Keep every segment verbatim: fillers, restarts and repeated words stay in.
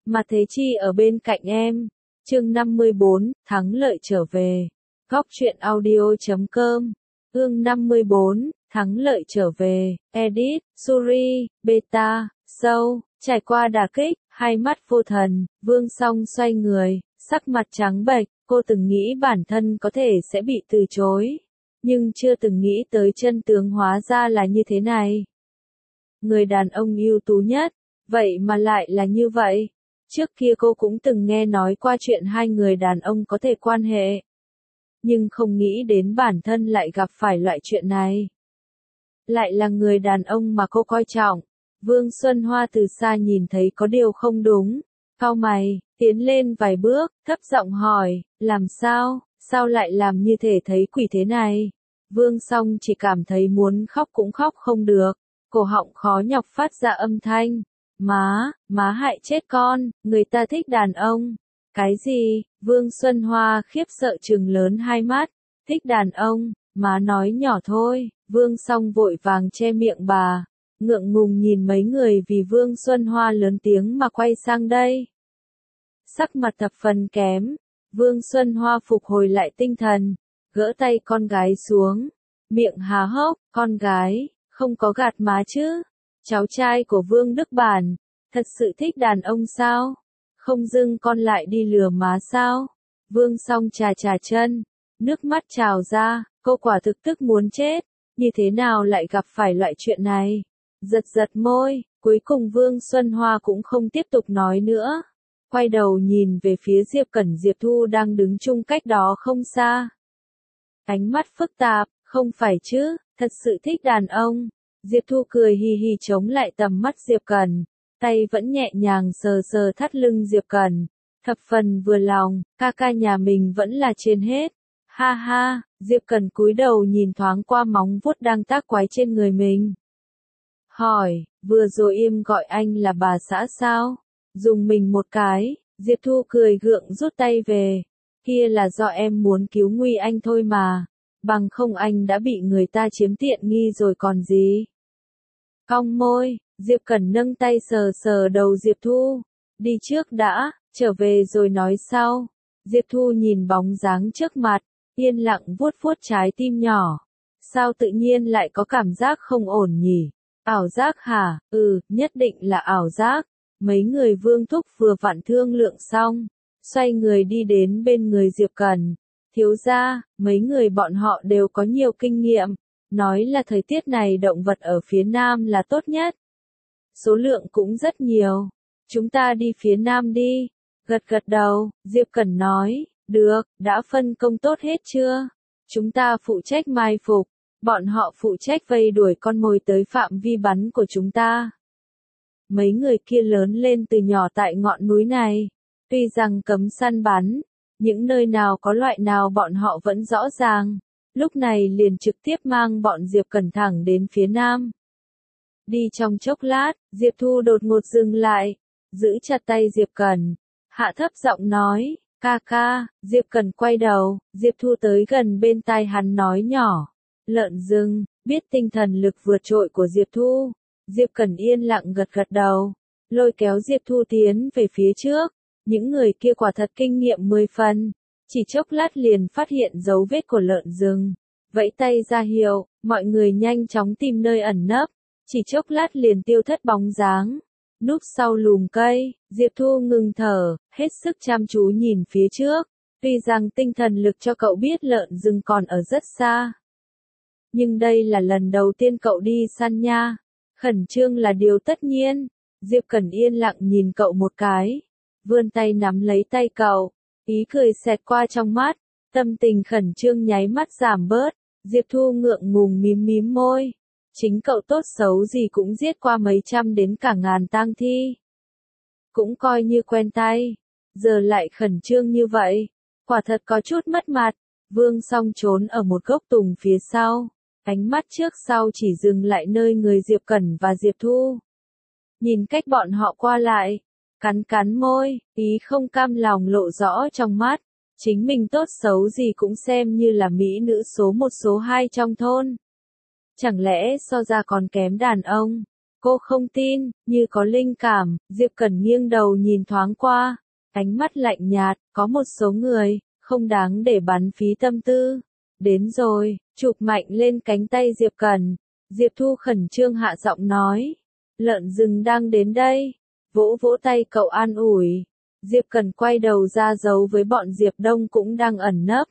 mà Thế Chi ở bên cạnh em. Chương năm mươi bốn, thắng lợi trở về. Góc truyện audio chấm com. Ương năm mươi bốn, thắng lợi trở về. Edit, Suri, Beta, Sâu. Trải qua đả kích, hai mắt vô thần, Vương Song xoay người, sắc mặt trắng bệch. Cô từng nghĩ bản thân có thể sẽ bị từ chối, nhưng chưa từng nghĩ tới chân tướng hóa ra là như thế này. Người đàn ông ưu tú nhất, vậy mà lại là như vậy. Trước kia cô cũng từng nghe nói qua chuyện hai người đàn ông có thể quan hệ, nhưng không nghĩ đến bản thân lại gặp phải loại chuyện này. Lại là người đàn ông mà cô coi trọng. Vương Xuân Hoa từ xa nhìn thấy có điều không đúng, cau mày, tiến lên vài bước, thấp giọng hỏi, làm sao, sao lại làm như thể thấy quỷ thế này? Vương Song chỉ cảm thấy muốn khóc cũng khóc không được, cổ họng khó nhọc phát ra âm thanh, má, má hại chết con, người ta thích đàn ông. Cái gì? Vương Xuân Hoa khiếp sợ trừng lớn hai mắt, thích đàn ông, má nói nhỏ thôi. Vương Song vội vàng che miệng bà, ngượng ngùng nhìn mấy người vì Vương Xuân Hoa lớn tiếng mà quay sang đây. Sắc mặt thập phần kém, Vương Xuân Hoa phục hồi lại tinh thần, gỡ tay con gái xuống, miệng há hốc, con gái, không có gạt má chứ, cháu trai của Vương Đức Bản, thật sự thích đàn ông sao, không dưng con lại đi lừa má sao? Vương Song chà chà chân, nước mắt trào ra, cô quả thực tức muốn chết, như thế nào lại gặp phải loại chuyện này? Giật giật môi, cuối cùng Vương Xuân Hoa cũng không tiếp tục nói nữa. Quay đầu nhìn về phía Diệp Cẩn Diệp Thu đang đứng chung cách đó không xa. Ánh mắt phức tạp, không phải chứ, thật sự thích đàn ông. Diệp Thu cười hì hì chống lại tầm mắt Diệp Cẩn, tay vẫn nhẹ nhàng sờ sờ thắt lưng Diệp Cẩn. Thập phần vừa lòng, ca ca nhà mình vẫn là trên hết. Ha ha, Diệp Cẩn cúi đầu nhìn thoáng qua móng vuốt đang tác quái trên người mình. Hỏi, vừa rồi im gọi anh là bà xã sao? Dùng mình một cái, Diệp Thu cười gượng rút tay về. Kia là do em muốn cứu nguy anh thôi mà. Bằng không anh đã bị người ta chiếm tiện nghi rồi còn gì. Cong môi, Diệp Cẩn nâng tay sờ sờ đầu Diệp Thu. Đi trước đã, trở về rồi nói sau. Diệp Thu nhìn bóng dáng trước mặt, yên lặng vuốt vuốt trái tim nhỏ. Sao tự nhiên lại có cảm giác không ổn nhỉ? Ảo giác hả? Ừ, nhất định là ảo giác. Mấy người Vương Thúc vừa vặn thương lượng xong, xoay người đi đến bên người Diệp Cẩn. Thiếu gia, mấy người bọn họ đều có nhiều kinh nghiệm, nói là thời tiết này động vật ở phía Nam là tốt nhất. Số lượng cũng rất nhiều. Chúng ta đi phía Nam đi. Gật gật đầu, Diệp Cẩn nói, được, đã phân công tốt hết chưa? Chúng ta phụ trách mai phục, bọn họ phụ trách vây đuổi con mồi tới phạm vi bắn của chúng ta. Mấy người kia lớn lên từ nhỏ tại ngọn núi này, tuy rằng cấm săn bắn, những nơi nào có loại nào bọn họ vẫn rõ ràng, lúc này liền trực tiếp mang bọn Diệp Cẩn thẳng đến phía Nam. Đi trong chốc lát, Diệp Thu đột ngột dừng lại, giữ chặt tay Diệp Cẩn, hạ thấp giọng nói, ca ca. Diệp Cẩn quay đầu, Diệp Thu tới gần bên tai hắn nói nhỏ, lợn rừng. Biết tinh thần lực vượt trội của Diệp Thu, Diệp Cẩn yên lặng gật gật đầu, lôi kéo Diệp Thu tiến về phía trước. Những người kia quả thật kinh nghiệm mười phần, chỉ chốc lát liền phát hiện dấu vết của lợn rừng, vẫy tay ra hiệu, mọi người nhanh chóng tìm nơi ẩn nấp, chỉ chốc lát liền tiêu thất bóng dáng. Núp sau lùm cây, Diệp Thu ngừng thở, hết sức chăm chú nhìn phía trước, tuy rằng tinh thần lực cho cậu biết lợn rừng còn ở rất xa. Nhưng đây là lần đầu tiên cậu đi săn nha, khẩn trương là điều tất nhiên. Diệp Cẩn yên lặng nhìn cậu một cái, vươn tay nắm lấy tay cậu, ý cười xẹt qua trong mắt, tâm tình khẩn trương nháy mắt giảm bớt. Diệp Thu ngượng ngùng mím mím môi, chính cậu tốt xấu gì cũng giết qua mấy trăm đến cả ngàn tang thi, cũng coi như quen tay, giờ lại khẩn trương như vậy, quả thật có chút mất mặt. Vương Song trốn ở một gốc tùng phía sau, ánh mắt trước sau chỉ dừng lại nơi người Diệp Cẩn và Diệp Thu. Nhìn cách bọn họ qua lại, cắn cắn môi, ý không cam lòng lộ rõ trong mắt, chính mình tốt xấu gì cũng xem như là mỹ nữ số một số hai trong thôn. Chẳng lẽ so ra còn kém đàn ông, Cô không tin, như có linh cảm, Diệp Cẩn nghiêng đầu nhìn thoáng qua, ánh mắt lạnh nhạt, có một số người, không đáng để bắn phí tâm tư. Đến rồi, chụp mạnh lên cánh tay Diệp Cẩn, Diệp Thu khẩn trương hạ giọng nói, lợn rừng đang đến đây, vỗ vỗ tay cậu an ủi. Diệp Cẩn quay đầu ra giấu với bọn Diệp Đông cũng đang ẩn nấp.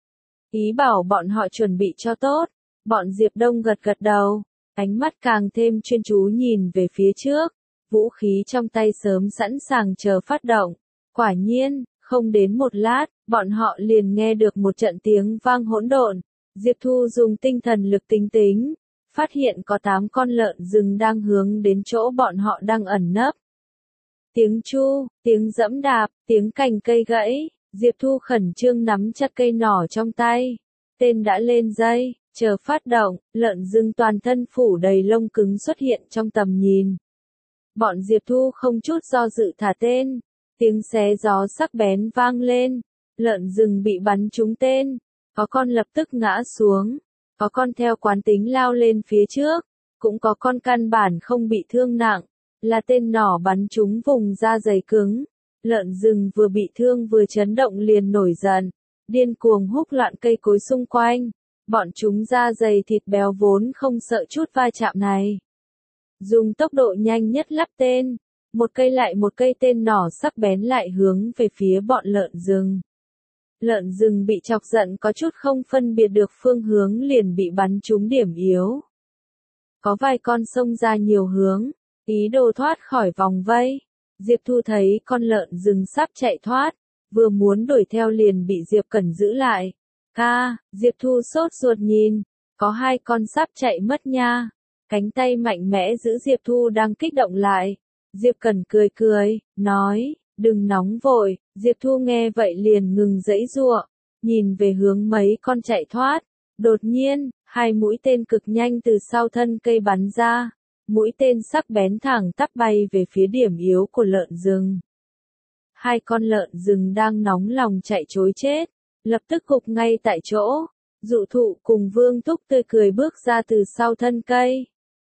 Ý bảo bọn họ chuẩn bị cho tốt, bọn Diệp Đông gật gật đầu, ánh mắt càng thêm chuyên chú nhìn về phía trước, vũ khí trong tay sớm sẵn sàng chờ phát động. Quả nhiên, không đến một lát, bọn họ liền nghe được một trận tiếng vang hỗn độn. Diệp Thu dùng tinh thần lực tính tính, phát hiện có tám con lợn rừng đang hướng đến chỗ bọn họ đang ẩn nấp. Tiếng chu, tiếng dẫm đạp, tiếng cành cây gãy, Diệp Thu khẩn trương nắm chặt cây nỏ trong tay. Tên đã lên dây, chờ phát động, lợn rừng toàn thân phủ đầy lông cứng xuất hiện trong tầm nhìn. Bọn Diệp Thu không chút do dự thả tên, tiếng xé gió sắc bén vang lên, lợn rừng bị bắn trúng tên, có con lập tức ngã xuống, có con theo quán tính lao lên phía trước, cũng có con căn bản không bị thương nặng, là tên nỏ bắn trúng vùng da dày cứng. Lợn rừng vừa bị thương vừa chấn động liền nổi giận, điên cuồng húc loạn cây cối xung quanh, bọn chúng da dày thịt béo vốn không sợ chút va chạm này. Dùng tốc độ nhanh nhất lắp tên, một cây lại một cây tên nỏ sắc bén lại hướng về phía bọn lợn rừng. Lợn rừng bị chọc giận có chút không phân biệt được phương hướng liền bị bắn trúng điểm yếu. Có vài con xông ra nhiều hướng, ý đồ thoát khỏi vòng vây. Diệp Thu thấy con lợn rừng sắp chạy thoát, vừa muốn đuổi theo liền bị Diệp Cẩn giữ lại. Ca, Diệp Thu sốt ruột nhìn, có hai con sắp chạy mất nha. Cánh tay mạnh mẽ giữ Diệp Thu đang kích động lại. Diệp Cẩn cười cười, nói, đừng nóng vội. Diệp Thu nghe vậy liền ngừng giãy giụa, nhìn về hướng mấy con chạy thoát. Đột nhiên, hai mũi tên cực nhanh từ sau thân cây bắn ra. Mũi tên sắc bén thẳng tắp bay về phía điểm yếu của lợn rừng. Hai con lợn rừng đang nóng lòng chạy trối chết, lập tức gục ngay tại chỗ. Dụ Thụ cùng Vương Thúc tươi cười bước ra từ sau thân cây.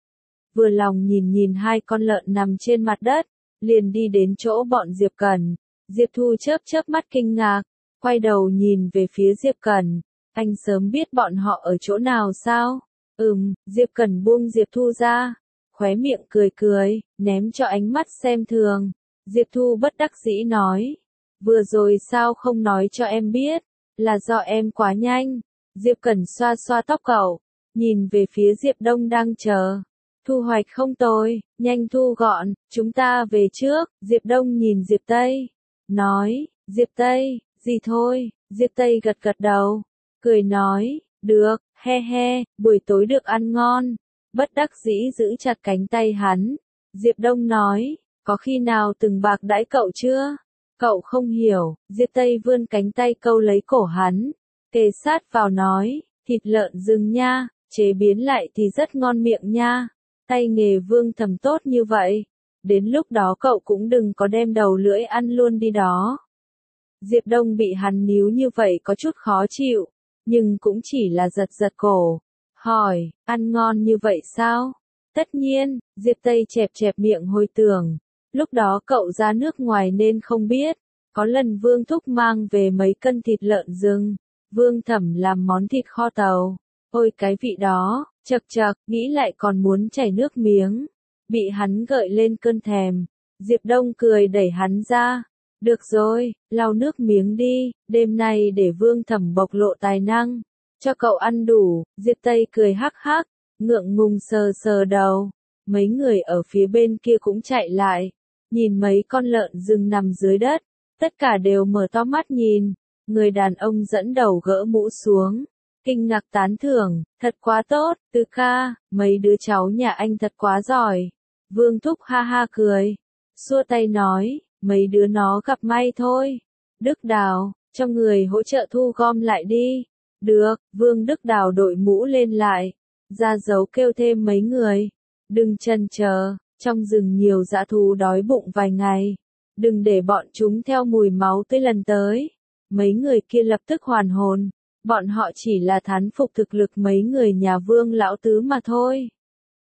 Vừa lòng nhìn nhìn hai con lợn nằm trên mặt đất, liền đi đến chỗ bọn Diệp Cẩn. Diệp Thu chớp chớp mắt kinh ngạc, quay đầu nhìn về phía Diệp Cẩn. Anh sớm biết bọn họ ở chỗ nào sao? Ừm, Diệp Cẩn buông Diệp Thu ra, khóe miệng cười cười, ném cho ánh mắt xem thường. Diệp Thu bất đắc dĩ nói, vừa rồi sao không nói cho em biết, là do em quá nhanh. Diệp Cẩn xoa xoa tóc cậu, nhìn về phía Diệp Đông đang chờ. Thu hoạch không tồi, nhanh thu gọn, chúng ta về trước. Diệp Đông nhìn Diệp Tây, nói, Diệp Tây, gì thôi. Diệp Tây gật gật đầu, cười nói, được, he he, buổi tối được ăn ngon. Bất đắc dĩ giữ chặt cánh tay hắn. Diệp Đông nói, có khi nào từng bạc đãi cậu chưa? Cậu không hiểu. Diệp Tây vươn cánh tay câu lấy cổ hắn, kề sát vào nói, thịt lợn rừng nha, chế biến lại thì rất ngon miệng nha. Tay nghề Vương Thẩm tốt như vậy, đến lúc đó cậu cũng đừng có đem đầu lưỡi ăn luôn đi đó. Diệp Đông bị hắn níu như vậy có chút khó chịu, nhưng cũng chỉ là giật giật cổ. Hỏi, ăn ngon như vậy sao? Tất nhiên, Diệp Tây chẹp chẹp miệng hồi tưởng. Lúc đó cậu ra nước ngoài nên không biết. Có lần Vương Thúc mang về mấy cân thịt lợn rừng. Vương Thẩm làm món thịt kho tàu. Ôi cái vị đó, chật chật, nghĩ lại còn muốn chảy nước miếng. Bị hắn gợi lên cơn thèm. Diệp Đông cười đẩy hắn ra. Được rồi, lau nước miếng đi, đêm nay để Vương Thẩm bộc lộ tài năng. Cho cậu ăn đủ. Diệp Tây cười hắc hắc, ngượng ngùng sờ sờ đầu. Mấy người ở phía bên kia cũng chạy lại, nhìn mấy con lợn rừng nằm dưới đất, tất cả đều mở to mắt nhìn. Người đàn ông dẫn đầu gỡ mũ xuống, kinh ngạc tán thưởng, thật quá tốt, Từ ca, mấy đứa cháu nhà anh thật quá giỏi. Vương Thúc ha ha cười, xua tay nói, mấy đứa nó gặp may thôi. Đức Đào, cho người hỗ trợ thu gom lại đi. Được, Vương Đức Đào đội mũ lên lại, ra dấu kêu thêm mấy người. Đừng chần chờ, trong rừng nhiều dã thú đói bụng vài ngày. Đừng để bọn chúng theo mùi máu tới lần tới. Mấy người kia lập tức hoàn hồn. Bọn họ chỉ là thán phục thực lực mấy người nhà Vương lão tứ mà thôi.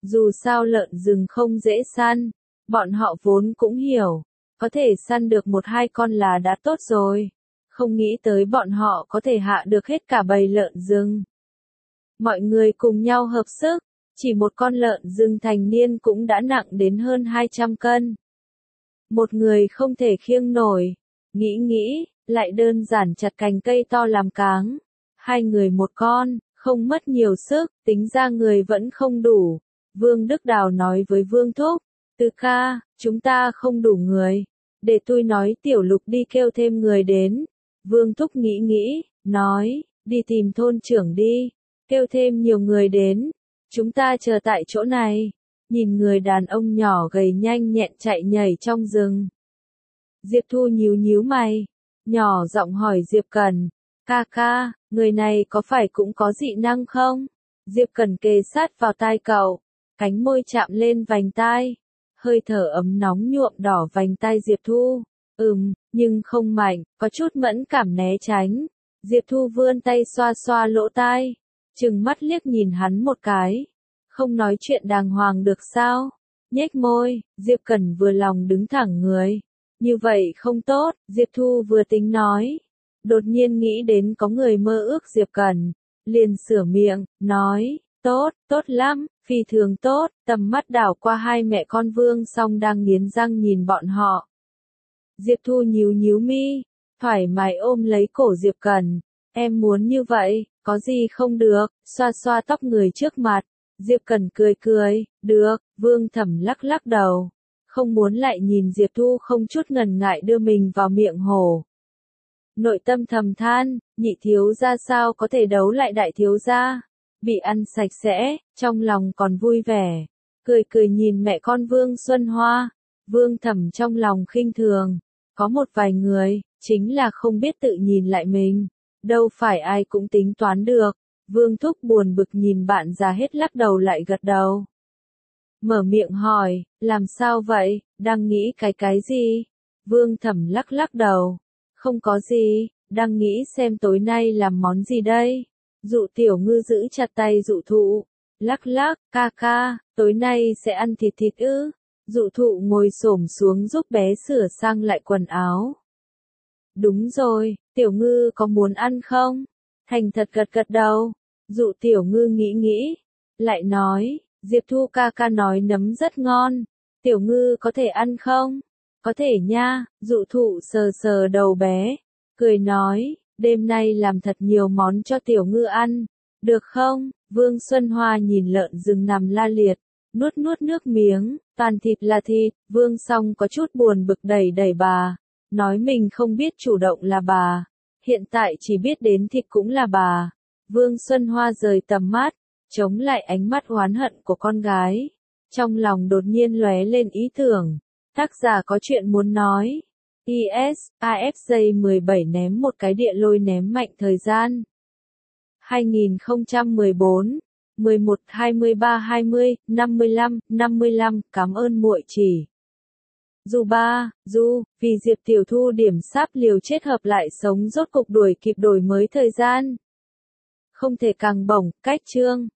Dù sao lợn rừng không dễ săn, bọn họ vốn cũng hiểu, có thể săn được một hai con là đã tốt rồi, không nghĩ tới bọn họ có thể hạ được hết cả bầy lợn rừng. Mọi người cùng nhau hợp sức, chỉ một con lợn rừng thành niên cũng đã nặng đến hơn hai trăm cân. Một người không thể khiêng nổi, nghĩ nghĩ, lại đơn giản chặt cành cây to làm cáng. Hai người một con, không mất nhiều sức, tính ra người vẫn không đủ. Vương Đức Đào nói với Vương Thúc, Từ ca, chúng ta không đủ người, để tôi nói Tiểu Lục đi kêu thêm người đến. Vương Thúc nghĩ nghĩ, nói, đi tìm thôn trưởng đi, kêu thêm nhiều người đến, chúng ta chờ tại chỗ này. Nhìn người đàn ông nhỏ gầy nhanh nhẹn chạy nhảy trong rừng. Diệp Thu nhíu nhíu mày, nhỏ giọng hỏi Diệp Cẩn, ca ca, người này có phải cũng có dị năng không? Diệp Cẩn kề sát vào tai cậu, cánh môi chạm lên vành tai, hơi thở ấm nóng nhuộm đỏ vành tai Diệp Thu. Ừm, nhưng không mạnh, có chút mẫn cảm né tránh. Diệp Thu vươn tay xoa xoa lỗ tai, trừng mắt liếc nhìn hắn một cái. Không nói chuyện đàng hoàng được sao? Nhếch môi, Diệp Cẩn vừa lòng đứng thẳng người. Như vậy không tốt, Diệp Thu vừa tính nói. Đột nhiên nghĩ đến có người mơ ước Diệp Cẩn, liền sửa miệng, nói, tốt, tốt lắm, phi thường tốt, tầm mắt đảo qua hai mẹ con Vương Song đang nghiến răng nhìn bọn họ. Diệp Thu nhíu nhíu mi, thoải mái ôm lấy cổ Diệp Cẩn, em muốn như vậy, có gì không được, xoa xoa tóc người trước mặt. Diệp Cẩn cười cười, được, Vương Thẩm lắc lắc đầu, không muốn lại nhìn Diệp Thu không chút ngần ngại đưa mình vào miệng hổ. Nội tâm thầm than, nhị thiếu gia sao có thể đấu lại đại thiếu gia, bị ăn sạch sẽ, trong lòng còn vui vẻ, cười cười nhìn mẹ con Vương Xuân Hoa. Vương Thẩm trong lòng khinh thường, có một vài người, chính là không biết tự nhìn lại mình, đâu phải ai cũng tính toán được. Vương Thúc buồn bực nhìn bạn già hết lắc đầu lại gật đầu. Mở miệng hỏi, làm sao vậy, đang nghĩ cái cái gì? Vương Thẩm lắc lắc đầu, không có gì, đang nghĩ xem tối nay làm món gì đây. Dụ Tiểu Ngư giữ chặt tay Dụ Thụ, lắc lắc, ca ca, tối nay sẽ ăn thịt thịt ư? Dụ Thụ ngồi xổm xuống giúp bé sửa sang lại quần áo. Đúng rồi, Tiểu Ngư có muốn ăn không? Thành thật gật gật đầu. Dụ Tiểu Ngư nghĩ nghĩ, lại nói, Diệp Thu ca ca nói nấm rất ngon, Tiểu Ngư có thể ăn không? Có thể nha. Dụ Thụ sờ sờ đầu bé, cười nói, đêm nay làm thật nhiều món cho Tiểu Ngư ăn, được không? Vương Xuân Hoa nhìn lợn rừng nằm la liệt, nuốt nuốt nước miếng, toàn thịt là thịt. Vương Song có chút buồn bực đẩy đẩy bà, nói mình không biết chủ động là bà, hiện tại chỉ biết đến thịt cũng là bà. Vương Xuân Hoa rời tầm mắt, chống lại ánh mắt oán hận của con gái. Trong lòng đột nhiên lóe lên ý tưởng, tác giả có chuyện muốn nói. i ét a ép J mười bảy ném một cái địa lôi ném mạnh thời gian. hai nghìn không trăm mười bốn, mười một, hai mươi ba, hai mươi, năm mươi lăm, năm mươi lăm, cảm ơn muội chỉ. Du ba, Du, vì Diệp Tiểu Thu điểm sáp liều chết hợp lại sống rốt cục đuổi kịp đổi mới thời gian. Không thể càng bổng, cách chương.